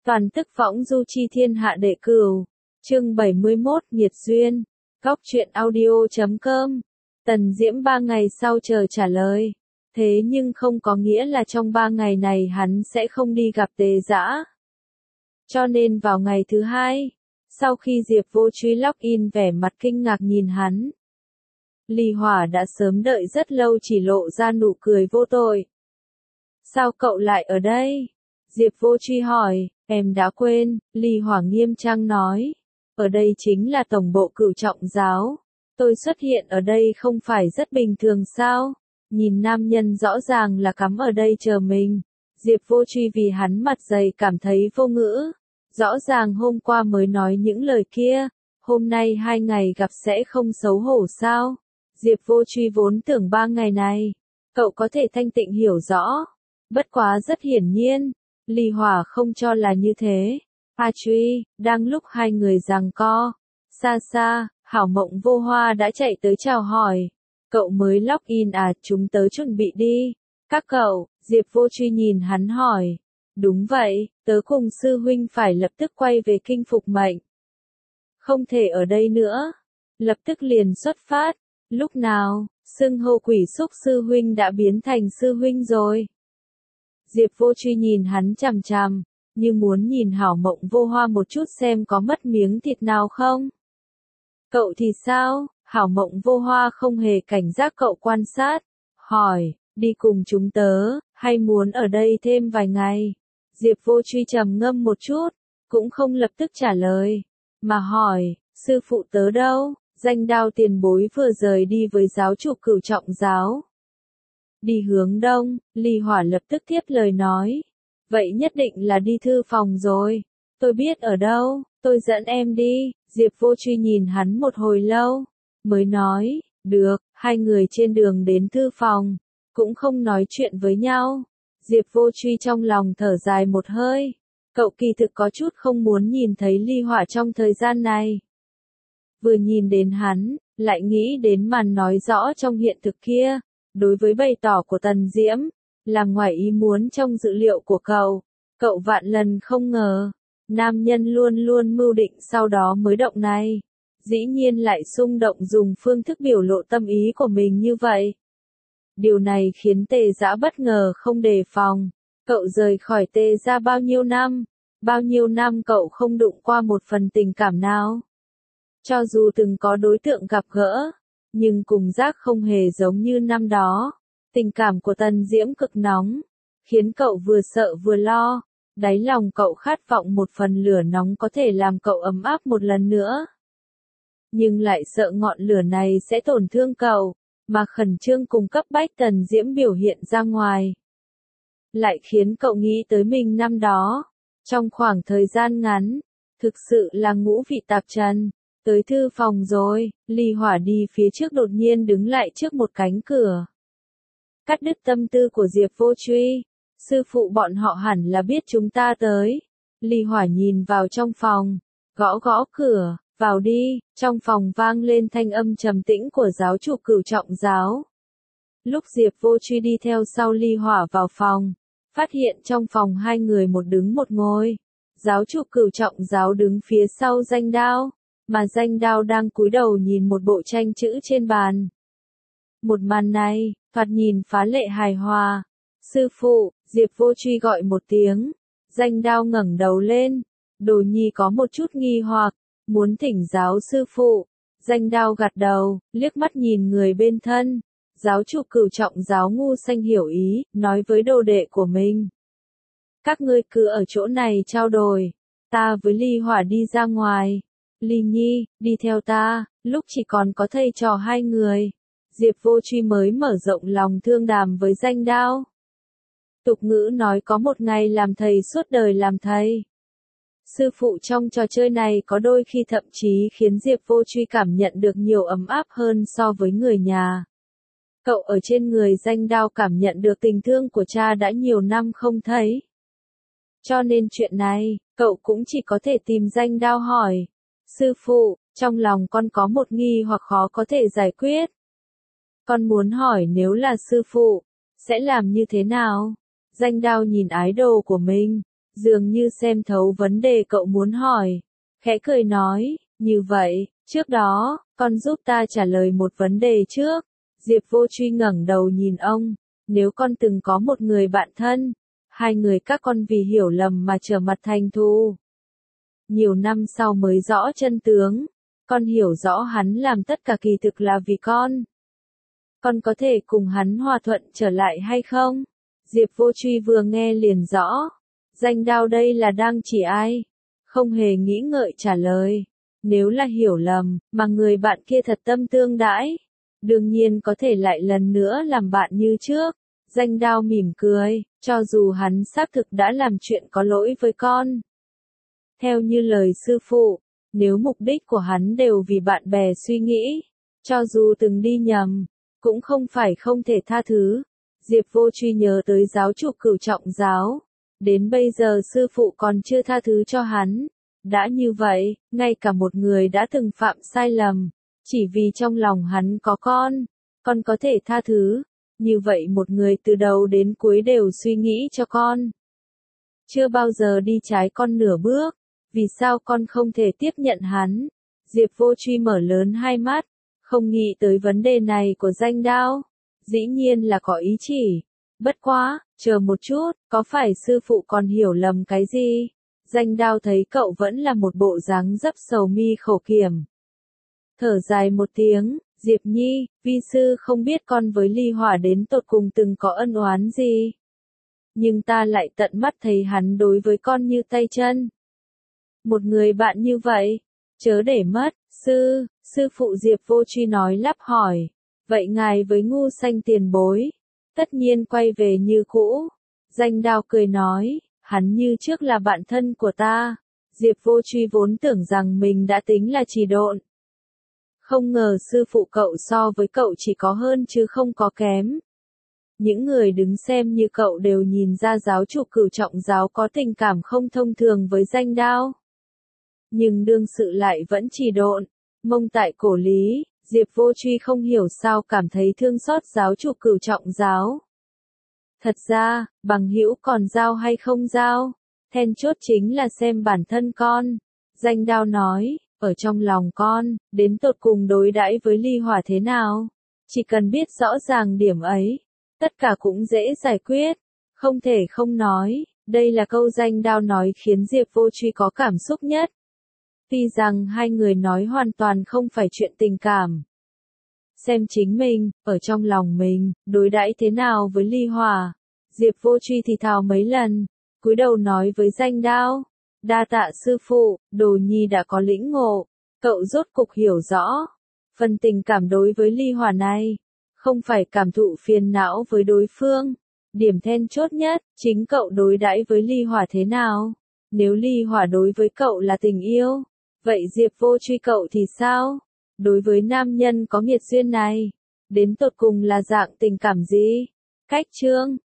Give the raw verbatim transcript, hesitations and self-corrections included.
Toàn tức võng du chi thiên hạ đệ cửu. Chương bảy mươi mốt Nhiệt duyên. Góc truyện audio chấm com. Tần Diễm ba ngày sau chờ trả lời. Thế nhưng không có nghĩa là trong ba ngày này hắn sẽ không đi gặp Tề Dã. Cho nên vào ngày thứ hai, sau khi Diệp Vô Truy login vẻ mặt kinh ngạc nhìn hắn, Ly Hỏa đã sớm đợi rất lâu chỉ lộ ra nụ cười vô tội. Sao cậu lại ở đây? Diệp Vô Truy hỏi. Em đã quên, Ly Hỏa nghiêm trang nói. Ở đây chính là tổng bộ Cửu Trọng giáo. Tôi xuất hiện ở đây không phải rất bình thường sao? Nhìn nam nhân rõ ràng là cắm ở đây chờ mình. Diệp Vô Truy vì hắn mặt dày cảm thấy vô ngữ. Rõ ràng hôm qua mới nói những lời kia. Hôm nay hai ngày gặp sẽ không xấu hổ sao? Diệp Vô Truy vốn tưởng ba ngày này, cậu có thể thanh tịnh hiểu rõ. Bất quá rất hiển nhiên, Ly Hỏa không cho là như thế. A Truy, đang lúc hai người giằng co, xa xa, Hảo Mộng Vô Hoa đã chạy tới chào hỏi. Cậu mới login à, chúng tớ chuẩn bị đi. Các cậu, Diệp Vô Truy nhìn hắn hỏi. Đúng vậy, tớ cùng sư huynh phải lập tức quay về kinh Phục Mệnh. Không thể ở đây nữa. Lập tức liền xuất phát. Lúc nào, xưng hô Quỷ Xúc sư huynh đã biến thành sư huynh rồi. Diệp Vô Truy nhìn hắn chằm chằm, như muốn nhìn Hảo Mộng Vô Hoa một chút xem có mất miếng thịt nào không. Cậu thì sao? Hảo Mộng Vô Hoa không hề cảnh giác cậu quan sát, hỏi, đi cùng chúng tớ, hay muốn ở đây thêm vài ngày? Diệp Vô Truy trầm ngâm một chút, cũng không lập tức trả lời, mà hỏi, sư phụ tớ đâu? Danh Đao tiền bối vừa rời đi với giáo chủ Cửu Trọng giáo. Đi hướng đông, Ly Hỏa lập tức tiếp lời nói. Vậy nhất định là đi thư phòng rồi. Tôi biết ở đâu, tôi dẫn em đi. Diệp Vô Truy nhìn hắn một hồi lâu, mới nói, được. Hai người trên đường đến thư phòng, cũng không nói chuyện với nhau. Diệp Vô Truy trong lòng thở dài một hơi. Cậu kỳ thực có chút không muốn nhìn thấy Ly Hỏa trong thời gian này. Vừa nhìn đến hắn, lại nghĩ đến màn nói rõ trong hiện thực kia. Đối với bày tỏ của Tần Diễm, làm ngoài ý muốn trong dự liệu của cậu, cậu vạn lần không ngờ, nam nhân luôn luôn mưu định sau đó mới động này, dĩ nhiên lại xung động dùng phương thức biểu lộ tâm ý của mình như vậy. Điều này khiến Tề Dã bất ngờ không đề phòng, cậu rời khỏi Tề gia bao nhiêu năm, bao nhiêu năm cậu không đụng qua một phần tình cảm nào. Cho dù từng có đối tượng gặp gỡ, nhưng cùng giác không hề giống như năm đó. Tình cảm của Tần Diễm cực nóng, khiến cậu vừa sợ vừa lo. Đáy lòng cậu khát vọng một phần lửa nóng có thể làm cậu ấm áp một lần nữa. Nhưng lại sợ ngọn lửa này sẽ tổn thương cậu, mà khẩn trương cùng cấp bách Tần Diễm biểu hiện ra ngoài. Lại khiến cậu nghĩ tới mình năm đó. Trong khoảng thời gian ngắn, thực sự là ngũ vị tạp trần. Tới thư phòng rồi, Ly Hỏa đi phía trước đột nhiên đứng lại trước một cánh cửa. Cắt đứt tâm tư của Diệp Vô Truy. Sư phụ bọn họ hẳn là biết chúng ta tới. Ly Hỏa nhìn vào trong phòng, gõ gõ cửa, vào đi. Trong phòng vang lên thanh âm trầm tĩnh của giáo chủ Cửu Trọng giáo. Lúc Diệp Vô Truy đi theo sau Ly Hỏa vào phòng, phát hiện trong phòng hai người một đứng một ngồi. Giáo chủ Cửu Trọng giáo đứng phía sau Danh Đao, mà Danh Đao đang cúi đầu nhìn một bộ tranh chữ trên bàn. Một màn này, thoạt nhìn phá lệ hài hòa. Sư phụ, Diệp Vô Truy gọi một tiếng. Danh Đao ngẩng đầu lên. Đồ nhi có một chút nghi hoặc, muốn thỉnh giáo sư phụ. Danh Đao gật đầu, liếc mắt nhìn người bên thân. Giáo chủ Cửu Trọng giáo Ngu Xanh hiểu ý, nói với đồ đệ của mình. Các ngươi cứ ở chỗ này trao đổi. Ta với Ly Hỏa đi ra ngoài. Ly Nhi, đi theo ta. Lúc chỉ còn có thầy trò hai người, Diệp Vô Truy mới mở rộng lòng thương đàm với Danh Đao. Tục ngữ nói có một ngày làm thầy suốt đời làm thầy. Sư phụ trong trò chơi này có đôi khi thậm chí khiến Diệp Vô Truy cảm nhận được nhiều ấm áp hơn so với người nhà. Cậu ở trên người Danh Đao cảm nhận được tình thương của cha đã nhiều năm không thấy. Cho nên chuyện này, cậu cũng chỉ có thể tìm Danh Đao hỏi. Sư phụ, trong lòng con có một nghi hoặc khó có thể giải quyết. Con muốn hỏi nếu là sư phụ, sẽ làm như thế nào? Danh Đao nhìn ái đồ của mình, dường như xem thấu vấn đề cậu muốn hỏi. Khẽ cười nói, như vậy, trước đó, con giúp ta trả lời một vấn đề trước. Diệp Vô Truy ngẩng đầu nhìn ông, nếu con từng có một người bạn thân, hai người các con vì hiểu lầm mà trở mặt thành thù. Nhiều năm sau mới rõ chân tướng, con hiểu rõ hắn làm tất cả kỳ thực là vì con. Con có thể cùng hắn hòa thuận trở lại hay không? Diệp Vô Truy vừa nghe liền rõ. Danh đao đây là đang chỉ ai? Không hề nghĩ ngợi trả lời. Nếu là hiểu lầm, mà người bạn kia thật tâm tương đãi, đương nhiên có thể lại lần nữa làm bạn như trước. Danh đao mỉm cười, cho dù hắn xác thực đã làm chuyện có lỗi với con. Theo như lời sư phụ, nếu mục đích của hắn đều vì bạn bè suy nghĩ, cho dù từng đi nhầm, cũng không phải không thể tha thứ. Diệp Vô Truy nhớ tới giáo chủ Cửu Trọng giáo. Đến bây giờ sư phụ còn chưa tha thứ cho hắn. Đã như vậy, ngay cả một người đã từng phạm sai lầm, chỉ vì trong lòng hắn có con, con có thể tha thứ. Như vậy một người từ đầu đến cuối đều suy nghĩ cho con. Chưa bao giờ đi trái con nửa bước, vì sao con không thể tiếp nhận hắn? Diệp Vô Truy mở lớn hai mắt, không nghĩ tới vấn đề này của Danh Đao. Dĩ nhiên là có ý chỉ. Bất quá, chờ một chút, có phải sư phụ còn hiểu lầm cái gì? Danh Đao thấy cậu vẫn là một bộ dáng dấp sầu mi khổ kiểm. Thở dài một tiếng, Diệp Nhi, vi sư không biết con với Ly Hỏa đến tột cùng từng có ân oán gì. Nhưng ta lại tận mắt thấy hắn đối với con như tay chân. Một người bạn như vậy, chớ để mất, sư, sư phụ Diệp Vô Truy nói lắp hỏi. Vậy ngài với Ngu Xanh tiền bối, tất nhiên quay về như cũ. Danh Đao cười nói, hắn như trước là bạn thân của ta. Diệp Vô Truy vốn tưởng rằng mình đã tính là trì độn. Không ngờ sư phụ cậu so với cậu chỉ có hơn chứ không có kém. Những người đứng xem như cậu đều nhìn ra giáo chủ Cửu Trọng giáo có tình cảm không thông thường với Danh Đao. Nhưng đương sự lại vẫn trì độn, mông tại cổ lý. Diệp Vô Truy không hiểu sao cảm thấy thương xót giáo chủ Cửu Trọng giáo. Thật ra, bằng hữu còn giao hay không giao, then chốt chính là xem bản thân con. Danh Đao nói, ở trong lòng con, đến tột cùng đối đãi với Ly Hỏa thế nào, chỉ cần biết rõ ràng điểm ấy, tất cả cũng dễ giải quyết. Không thể không nói, đây là câu Danh Đao nói khiến Diệp Vô Truy có cảm xúc nhất. Tuy rằng hai người nói hoàn toàn không phải chuyện tình cảm. Xem chính mình, ở trong lòng mình, đối đãi thế nào với Ly Hỏa. Diệp Vô Truy thì thào mấy lần, cúi đầu nói với Danh Đao. Đa tạ sư phụ, Đồ Nhi đã có lĩnh ngộ, cậu rốt cục hiểu rõ. Phần tình cảm đối với Ly Hỏa này, không phải cảm thụ phiền não với đối phương. Điểm then chốt nhất, chính cậu đối đãi với Ly Hỏa thế nào. Nếu Ly Hỏa đối với cậu là tình yêu, vậy Diệp Vô Truy cậu thì sao? Đối với nam nhân có nghiệt duyên này, đến tột cùng là dạng tình cảm gì? Cách chương